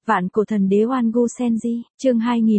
Vạn cổ thần đế Oan Gu Senji, chương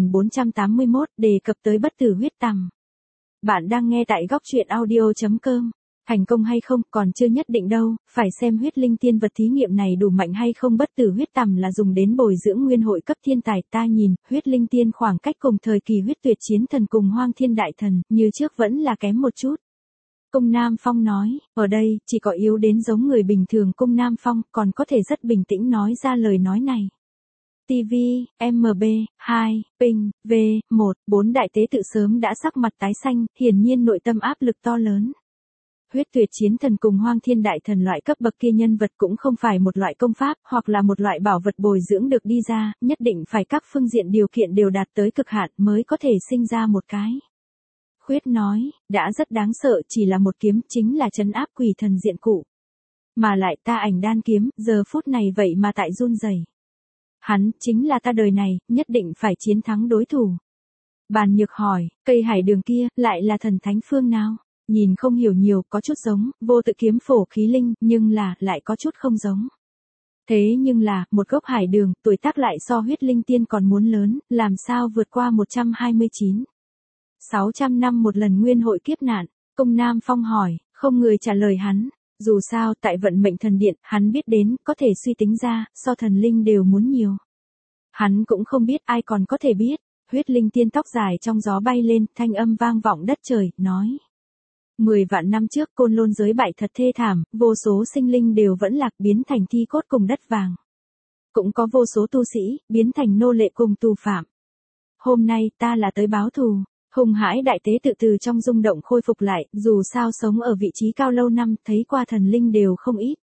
2481, đề cập tới bất tử huyết tằm. Bạn đang nghe tại góc truyện audio.com. Thành công hay không còn chưa nhất định đâu, phải xem huyết linh tiên vật thí nghiệm này đủ mạnh hay không. Bất tử huyết tằm là dùng đến bồi dưỡng nguyên hội cấp thiên tài. Ta nhìn, huyết linh tiên khoảng cách cùng thời kỳ huyết tuyệt chiến thần cùng hoang thiên đại thần, như trước vẫn là kém một chút. Cung Nam Phong nói, ở đây, chỉ có yếu đến giống người bình thường. Cung Nam Phong còn có thể rất bình tĩnh nói ra lời nói này. TV, MB, 2, Ping, V, 1, 4 đại tế tự sớm đã sắc mặt tái xanh, hiển nhiên nội tâm áp lực to lớn. Huyết tuyệt chiến thần cùng hoang thiên đại thần loại cấp bậc kia nhân vật cũng không phải một loại công pháp hoặc là một loại bảo vật bồi dưỡng được đi ra, nhất định phải các phương diện điều kiện đều đạt tới cực hạn mới có thể sinh ra một cái. Khuyết nói, đã rất đáng sợ, chỉ là một kiếm chính là trấn áp quỷ thần diện cụ. Mà lại ta ảnh đan kiếm, giờ phút này vậy mà tại run rẩy. Hắn, chính là ta đời này, nhất định phải chiến thắng đối thủ. Bàn Nhược hỏi, cây hải đường kia, lại là thần thánh phương nào? Nhìn không hiểu nhiều, có chút giống, vô tự kiếm phổ khí linh, nhưng là, lại có chút không giống. Thế nhưng là, một gốc hải đường, tuổi tác lại so huyết linh tiên còn muốn lớn, làm sao vượt qua 129. 600 năm một lần nguyên hội kiếp nạn, Cung Nam Phong hỏi, không người trả lời hắn. Dù sao, tại vận mệnh thần điện, hắn biết đến, có thể suy tính ra, so thần linh đều muốn nhiều. Hắn cũng không biết, ai còn có thể biết. Huyết linh tiên tóc dài trong gió bay lên, thanh âm vang vọng đất trời, nói. 10 vạn năm trước côn lôn giới bại thật thê thảm, vô số sinh linh đều vẫn lạc biến thành thi cốt cùng đất vàng. Cũng có vô số tu sĩ, biến thành nô lệ cùng tù phạm. Hôm nay ta là tới báo thù. Hùng hãi đại tế tự từ trong rung động khôi phục lại, dù sao sống ở vị trí cao lâu năm, thấy qua thần linh đều không ít.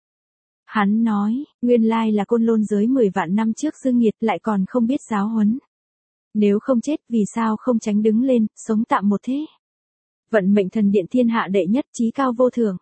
Hắn nói, nguyên lai là côn lôn giới 10 vạn năm trước dương nghiệt lại còn không biết giáo huấn. Nếu không chết vì sao không tránh đứng lên, sống tạm một thế. Vận mệnh thần điện thiên hạ đệ nhất chí cao vô thượng.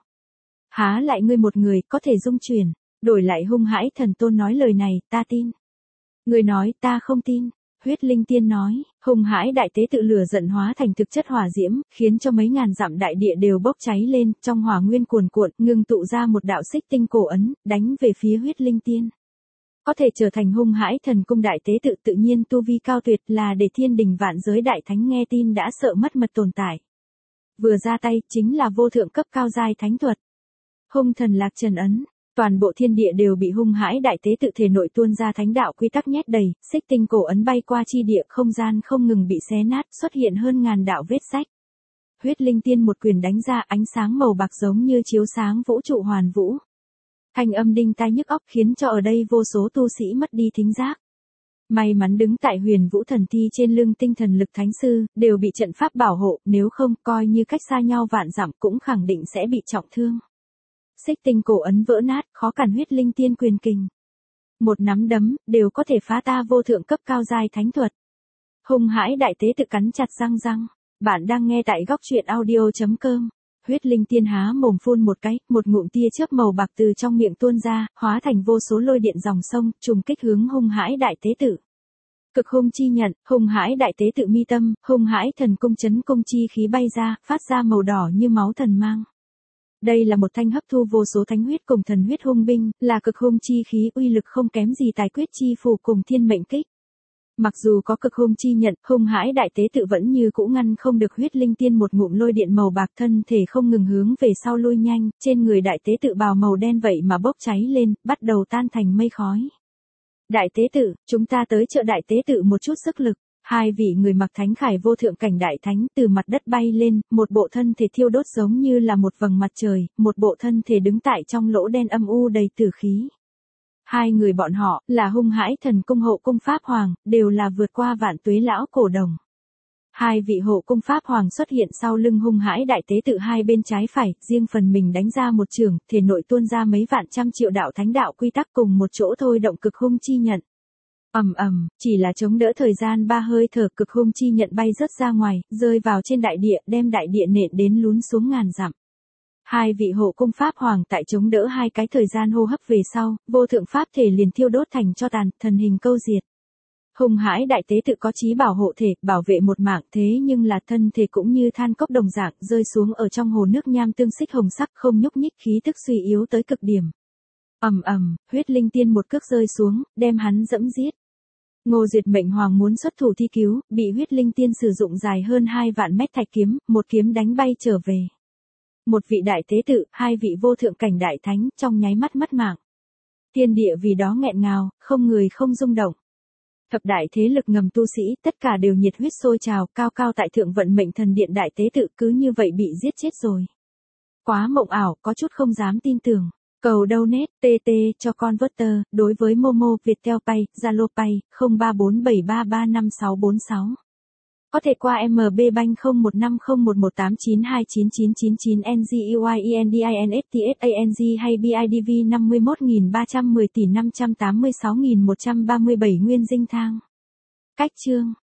Há lại ngươi một người có thể dung chuyển, đổi lại hung hãi thần tôn nói lời này, ta tin. Ngươi nói ta không tin. Huyết linh tiên nói, hung hãi đại tế tự lửa giận hóa thành thực chất hỏa diễm, khiến cho mấy ngàn dặm đại địa đều bốc cháy lên, trong hỏa nguyên cuồn cuộn, ngưng tụ ra một đạo xích tinh cổ ấn, đánh về phía huyết linh tiên. Có thể trở thành hung hãi thần cung đại tế tự tự nhiên tu vi cao tuyệt là để thiên đình vạn giới đại thánh nghe tin đã sợ mất mật tồn tại. Vừa ra tay, chính là vô thượng cấp cao giai thánh thuật. Hung thần lạc trần ấn. Toàn bộ thiên địa đều bị hung hãi đại tế tự thể nội tuôn ra thánh đạo quy tắc nhét đầy, xích tinh cổ ấn bay qua chi địa, không gian không ngừng bị xé nát, xuất hiện hơn ngàn đạo vết rách. Huyết linh tiên một quyền đánh ra, ánh sáng màu bạc giống như chiếu sáng vũ trụ hoàn vũ. Thanh âm đinh tai nhức óc khiến cho ở đây vô số tu sĩ mất đi thính giác. May mắn đứng tại Huyền Vũ thần thi trên lưng tinh thần lực thánh sư, đều bị trận pháp bảo hộ, nếu không coi như cách xa nhau vạn dặm cũng khẳng định sẽ bị trọng thương. Xích tinh cổ ấn vỡ nát, khó cản huyết linh tiên quyền kình. Một nắm đấm, đều có thể phá ta vô thượng cấp cao giai thánh thuật. Hung hãi đại tế tự cắn chặt răng. Bạn đang nghe tại góc truyện audio.com. Huyết linh tiên há mồm phun một cái, một ngụm tia chớp màu bạc từ trong miệng tuôn ra, hóa thành vô số lôi điện dòng sông, trùng kích hướng hung hãi đại tế tự. Cực hung chi nhận, hung hãi đại tế tự mi tâm, hung hãi thần cung chấn cung chi khí bay ra, phát ra màu đỏ như máu thần mang. Đây là một thanh hấp thu vô số thánh huyết cùng thần huyết hung binh, là cực hung chi khí uy lực không kém gì tài quyết chi phù cùng thiên mệnh kích. Mặc dù có cực hung chi nhận, hung hãi đại tế tự vẫn như cũ ngăn không được huyết linh tiên một ngụm lôi điện màu bạc, thân thể không ngừng hướng về sau lui nhanh, trên người đại tế tự bào màu đen vậy mà bốc cháy lên, bắt đầu tan thành mây khói. Đại tế tự, chúng ta tới trợ đại tế tự một chút sức lực. Hai vị người mặc thánh khải vô thượng cảnh đại thánh từ mặt đất bay lên, một bộ thân thể thiêu đốt giống như là một vầng mặt trời, một bộ thân thể đứng tại trong lỗ đen âm u đầy tử khí. Hai người bọn họ, là hung hãi thần cung hộ cung pháp hoàng, đều là vượt qua vạn tuế lão cổ đồng. Hai vị hộ cung pháp hoàng xuất hiện sau lưng hung hãi đại tế tự hai bên trái phải, riêng phần mình đánh ra một trường, thể nội tuôn ra mấy vạn trăm triệu đạo thánh đạo quy tắc cùng một chỗ thôi động cực hung chi nhận. Chỉ là chống đỡ thời gian 3 hơi thở, cực hung chi nhận bay rớt ra ngoài, rơi vào trên đại địa, đem đại địa nện đến lún xuống ngàn dặm. Hai vị hộ cung pháp hoàng tại chống đỡ hai cái thời gian hô hấp về sau, vô thượng pháp thể liền thiêu đốt thành tro tàn, thần hình câu diệt. Hung hãi đại tế tự có chí bảo hộ thể, bảo vệ một mạng, thế nhưng là thân thể cũng như than cốc đồng dạng, rơi xuống ở trong hồ nước nham tương xích hồng sắc, không nhúc nhích, khí tức suy yếu tới cực điểm. Huyết linh tiên một cước rơi xuống, đem hắn dẫm giết. Ngô Duyệt mệnh hoàng muốn xuất thủ thi cứu, bị huyết linh tiên sử dụng dài hơn 2 vạn mét thạch kiếm, một kiếm đánh bay trở về. Một vị đại tế tự, 2 vị vô thượng cảnh đại thánh, trong nháy mắt mất mạng. Thiên địa vì đó nghẹn ngào, không người không rung động. Thập đại thế lực ngầm tu sĩ, tất cả đều nhiệt huyết sôi trào, cao cao tại thượng vận mệnh thần điện đại tế tự cứ như vậy bị giết chết rồi. Quá mộng ảo, có chút không dám tin tưởng. Cầu donate, TT, cho converter, đối với Momo, Viettel Pay, Zalo Pay, 0347335646. Có thể qua MB Bank 01501189299999 NGUYENDINSTSANG hay BIDV 51310 tỷ 586.137 nguyên dinh thang. Cách chương